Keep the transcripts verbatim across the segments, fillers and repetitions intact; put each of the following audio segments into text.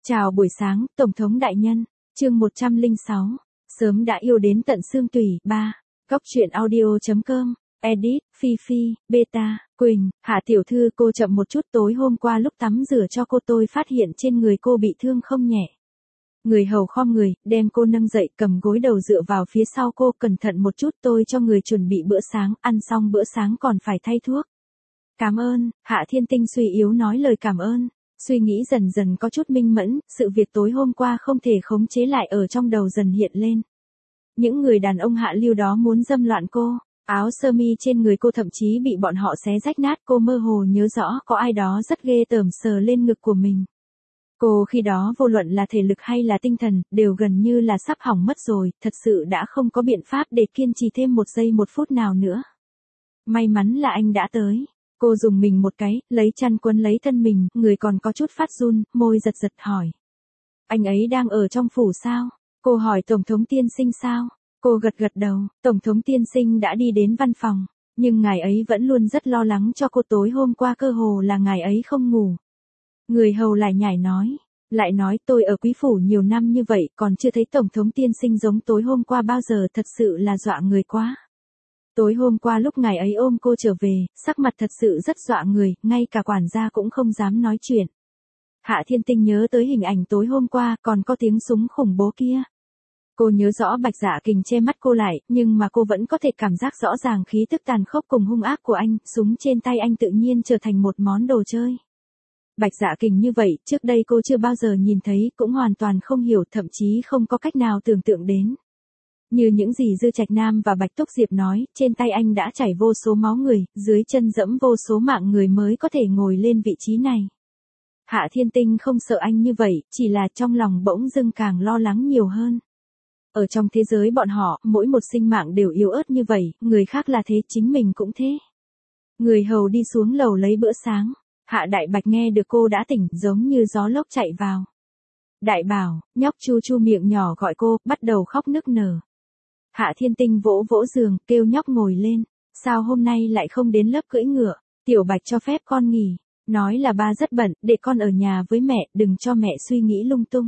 Chào buổi sáng, Tổng thống đại nhân. Chương một trăm lẻ sáu. Sớm đã yêu đến tận xương tủy. ba. Góc truyện audio chấm com. Edit, Phi Phi, Beta, Quỳnh, Hạ tiểu thư, cô chậm một chút, tối hôm qua lúc tắm rửa cho cô tôi phát hiện trên người cô bị thương không nhẹ. Người hầu khom người, đem cô nâng dậy, cầm gối đầu dựa vào phía sau cô, cẩn thận một chút, tôi cho người chuẩn bị bữa sáng, ăn xong bữa sáng còn phải thay thuốc. Cảm ơn. Hạ Thiên Tinh suy yếu nói lời cảm ơn. Suy nghĩ dần dần có chút minh mẫn, sự việc tối hôm qua không thể khống chế lại ở trong đầu dần hiện lên. Những người đàn ông hạ lưu đó muốn dâm loạn cô, áo sơ mi trên người cô thậm chí bị bọn họ xé rách nát, cô mơ hồ nhớ rõ có ai đó rất ghê tởm sờ lên ngực của mình. Cô khi đó vô luận là thể lực hay là tinh thần, đều gần như là sắp hỏng mất rồi, thật sự đã không có biện pháp để kiên trì thêm một giây một phút nào nữa. May mắn là anh đã tới. Cô dùng mình một cái, lấy chăn quấn lấy thân mình, người còn có chút phát run, môi giật giật hỏi. Anh ấy đang ở trong phủ sao? Cô hỏi Tổng thống tiên sinh sao? Cô gật gật đầu, Tổng thống tiên sinh đã đi đến văn phòng, nhưng ngài ấy vẫn luôn rất lo lắng cho cô, tối hôm qua cơ hồ là ngài ấy không ngủ. Người hầu lại nhảy nói, lại nói tôi ở quý phủ nhiều năm như vậy còn chưa thấy Tổng thống tiên sinh giống tối hôm qua bao giờ, thật sự là dọa người quá. Tối hôm qua lúc ngài ấy ôm cô trở về, sắc mặt thật sự rất dọa người, ngay cả quản gia cũng không dám nói chuyện. Hạ Thiên Tinh nhớ tới hình ảnh tối hôm qua, còn có tiếng súng khủng bố kia. Cô nhớ rõ Bạch Dạ Kình che mắt cô lại, nhưng mà cô vẫn có thể cảm giác rõ ràng khí tức tàn khốc cùng hung ác của anh, súng trên tay anh tự nhiên trở thành một món đồ chơi. Bạch Dạ Kình như vậy, trước đây cô chưa bao giờ nhìn thấy, cũng hoàn toàn không hiểu, thậm chí không có cách nào tưởng tượng đến. Như những gì Dư Trạch Nam và Bạch Túc Diệp nói, trên tay anh đã chảy vô số máu người, dưới chân dẫm vô số mạng người mới có thể ngồi lên vị trí này. Hạ Thiên Tinh không sợ anh như vậy, chỉ là trong lòng bỗng dưng càng lo lắng nhiều hơn. Ở trong thế giới bọn họ, mỗi một sinh mạng đều yếu ớt như vậy, người khác là thế, chính mình cũng thế. Người hầu đi xuống lầu lấy bữa sáng. Hạ Đại Bạch nghe được cô đã tỉnh, giống như gió lốc chạy vào. Đại Bảo, nhóc chu chu miệng nhỏ gọi cô, bắt đầu khóc nức nở. Hạ Thiên Tinh vỗ vỗ giường, kêu nhóc ngồi lên. Sao hôm nay lại không đến lớp cưỡi ngựa? Tiểu Bạch cho phép con nghỉ. Nói là ba rất bận, để con ở nhà với mẹ, đừng cho mẹ suy nghĩ lung tung.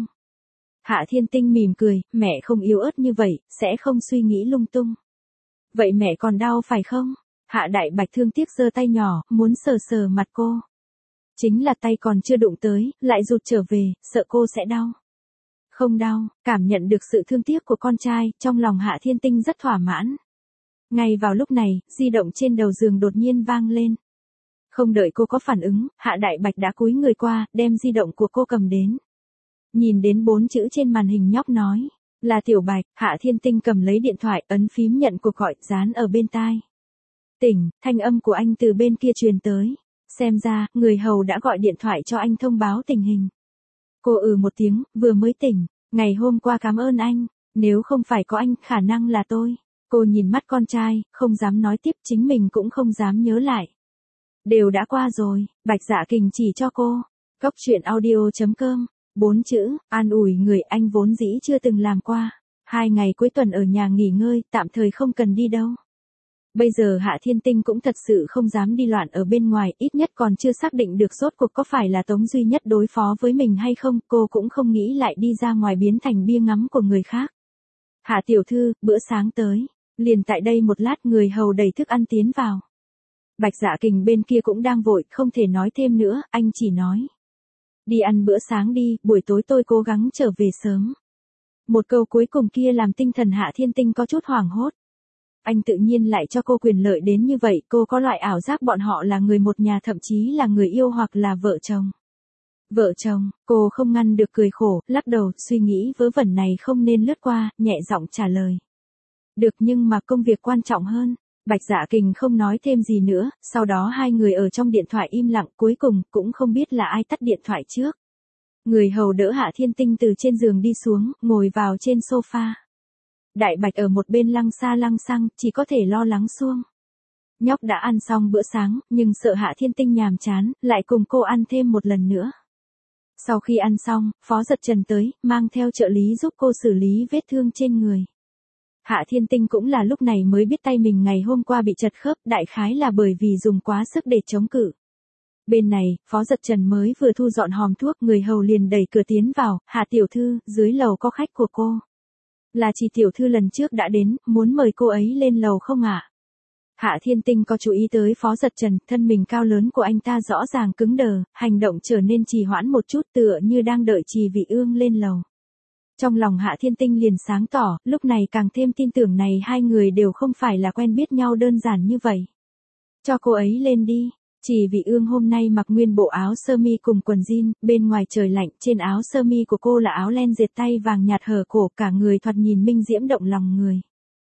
Hạ Thiên Tinh mỉm cười, mẹ không yếu ớt như vậy, sẽ không suy nghĩ lung tung. Vậy mẹ còn đau phải không? Hạ Đại Bạch thương tiếc giơ tay nhỏ, muốn sờ sờ mặt cô. Chính là tay còn chưa đụng tới, lại rụt trở về, sợ cô sẽ đau. Không đau. Cảm nhận được sự thương tiếc của con trai, trong lòng Hạ Thiên Tinh rất thỏa mãn. Ngay vào lúc này, di động trên đầu giường đột nhiên vang lên. Không đợi cô có phản ứng, Hạ Đại Bạch đã cúi người qua, đem di động của cô cầm đến. Nhìn đến bốn chữ trên màn hình, nhóc nói, là Tiểu Bạch. Hạ Thiên Tinh cầm lấy điện thoại, ấn phím nhận cuộc gọi, dán ở bên tai. Tỉnh, thanh âm của anh từ bên kia truyền tới. Xem ra, người hầu đã gọi điện thoại cho anh thông báo tình hình. Cô ừ một tiếng, vừa mới tỉnh. Ngày hôm qua cảm ơn anh, nếu không phải có anh, khả năng là tôi. Cô nhìn mắt con trai, không dám nói tiếp, chính mình cũng không dám nhớ lại. Đều đã qua rồi. Bạch Dạ Kình chỉ cho cô. Góc truyện audio chấm com. Bốn chữ, an ủi người anh vốn dĩ chưa từng làm qua. Hai ngày cuối tuần ở nhà nghỉ ngơi, tạm thời không cần đi đâu. Bây giờ Hạ Thiên Tinh cũng thật sự không dám đi loạn ở bên ngoài, ít nhất còn chưa xác định được rốt cuộc có phải là Tống duy nhất đối phó với mình hay không, cô cũng không nghĩ lại đi ra ngoài biến thành bia ngắm của người khác. Hạ tiểu thư, bữa sáng tới. Liền tại đây một lát, người hầu đẩy thức ăn tiến vào. Bạch Dạ Kình bên kia cũng đang vội, không thể nói thêm nữa, anh chỉ nói. Đi ăn bữa sáng đi, buổi tối tôi cố gắng trở về sớm. Một câu cuối cùng kia làm tinh thần Hạ Thiên Tinh có chút hoảng hốt. Anh tự nhiên lại cho cô quyền lợi đến như vậy, cô có loại ảo giác bọn họ là người một nhà, thậm chí là người yêu hoặc là vợ chồng. Vợ chồng, cô không ngăn được cười khổ, lắc đầu, suy nghĩ vớ vẩn này không nên lướt qua, nhẹ giọng trả lời. Được, nhưng mà công việc quan trọng hơn. Bạch Dạ Kình không nói thêm gì nữa, sau đó hai người ở trong điện thoại im lặng, cuối cùng cũng không biết là ai tắt điện thoại trước. Người hầu đỡ Hạ Thiên Tinh từ trên giường đi xuống, ngồi vào trên sofa. Đại Bạch ở một bên lăng xa lăng xăng, chỉ có thể lo lắng xuông. Nhóc đã ăn xong bữa sáng, nhưng sợ Hạ Thiên Tinh nhàm chán, lại cùng cô ăn thêm một lần nữa. Sau khi ăn xong, Phó Giật Trần tới, mang theo trợ lý giúp cô xử lý vết thương trên người. Hạ Thiên Tinh cũng là lúc này mới biết tay mình ngày hôm qua bị chật khớp, đại khái là bởi vì dùng quá sức để chống cự. Bên này, Phó Giật Trần mới vừa thu dọn hòm thuốc, người hầu liền đẩy cửa tiến vào, Hạ tiểu thư, dưới lầu có khách của cô. Là chị tiểu thư lần trước đã đến, muốn mời cô ấy lên lầu không ạ? Hạ Thiên Tinh có chú ý tới Phó Giật Trần, thân mình cao lớn của anh ta rõ ràng cứng đờ, hành động trở nên trì hoãn một chút tựa như đang đợi Trì Vị Ương lên lầu. Trong lòng Hạ Thiên Tinh liền sáng tỏ, lúc này càng thêm tin tưởng này hai người đều không phải là quen biết nhau đơn giản như vậy. Cho cô ấy lên đi. Trì Vị Ương hôm nay mặc nguyên bộ áo sơ mi cùng quần jean, bên ngoài trời lạnh, trên áo sơ mi của cô là áo len dệt tay vàng nhạt hở cổ, cả người thoạt nhìn minh diễm động lòng người.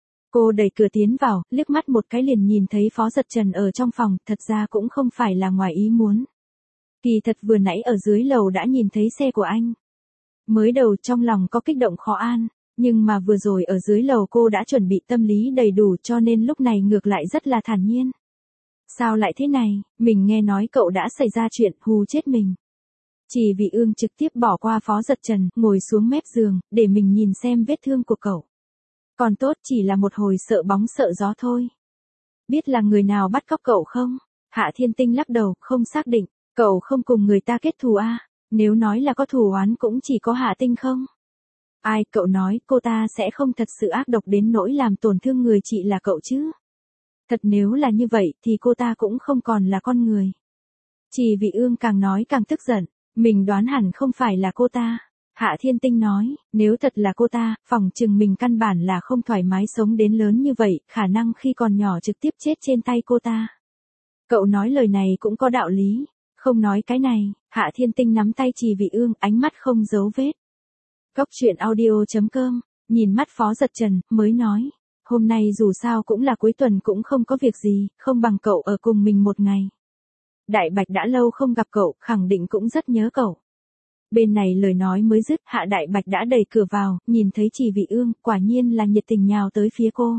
Cô đẩy cửa tiến vào, liếc mắt một cái liền nhìn thấy Phó Giật Trần ở trong phòng, thật ra cũng không phải là ngoài ý muốn. Kỳ thật vừa nãy ở dưới lầu đã nhìn thấy xe của anh. Mới đầu trong lòng có kích động khó an, nhưng mà vừa rồi ở dưới lầu cô đã chuẩn bị tâm lý đầy đủ cho nên lúc này ngược lại rất là thản nhiên. Sao lại thế này, mình nghe nói cậu đã xảy ra chuyện, hù chết mình. Trì Vị Ương trực tiếp bỏ qua Phó Giật Trần, ngồi xuống mép giường, để mình nhìn xem vết thương của cậu. Còn tốt chỉ là một hồi sợ bóng sợ gió thôi. Biết là người nào bắt cóc cậu không? Hạ Thiên Tinh lắc đầu, không xác định, cậu không cùng người ta kết thù à? Nếu nói là có thù oán cũng chỉ có Hạ Tinh không? Ai, cậu nói cô ta sẽ không thật sự ác độc đến nỗi làm tổn thương người chị là cậu chứ? Thật nếu là như vậy thì cô ta cũng không còn là con người. Trì Vị Ương càng nói càng tức giận, mình đoán hẳn không phải là cô ta. Hạ Thiên Tinh nói, nếu thật là cô ta, phỏng chừng mình căn bản là không thoải mái sống đến lớn như vậy, khả năng khi còn nhỏ trực tiếp chết trên tay cô ta. Cậu nói lời này cũng có đạo lý, không nói cái này, Hạ Thiên Tinh nắm tay Trì Vị Ương, ánh mắt không giấu vết. Cốc truyện audio chấm com, nhìn mắt Phó Giật Trần, mới nói, hôm nay dù sao cũng là cuối tuần cũng không có việc gì, không bằng cậu ở cùng mình một ngày. Đại Bạch đã lâu không gặp cậu, khẳng định cũng rất nhớ cậu. Bên này lời nói mới dứt, Hạ Đại Bạch đã đẩy cửa vào, nhìn thấy Trì Vị Ương, quả nhiên là nhiệt tình nhào tới phía cô.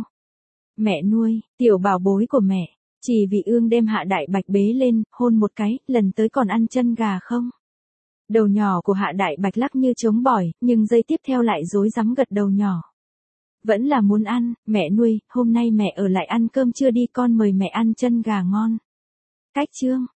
Mẹ nuôi, tiểu bảo bối của mẹ. Trì Vị Ương đem Hạ Đại Bạch bế lên, hôn một cái, lần tới còn ăn chân gà không? Đầu nhỏ của Hạ Đại Bạch lắc như trống bỏi, nhưng giây tiếp theo lại rối rắm gật đầu nhỏ. Vẫn là muốn ăn, mẹ nuôi, hôm nay mẹ ở lại ăn cơm trưa đi, con mời mẹ ăn chân gà ngon. Cách chương.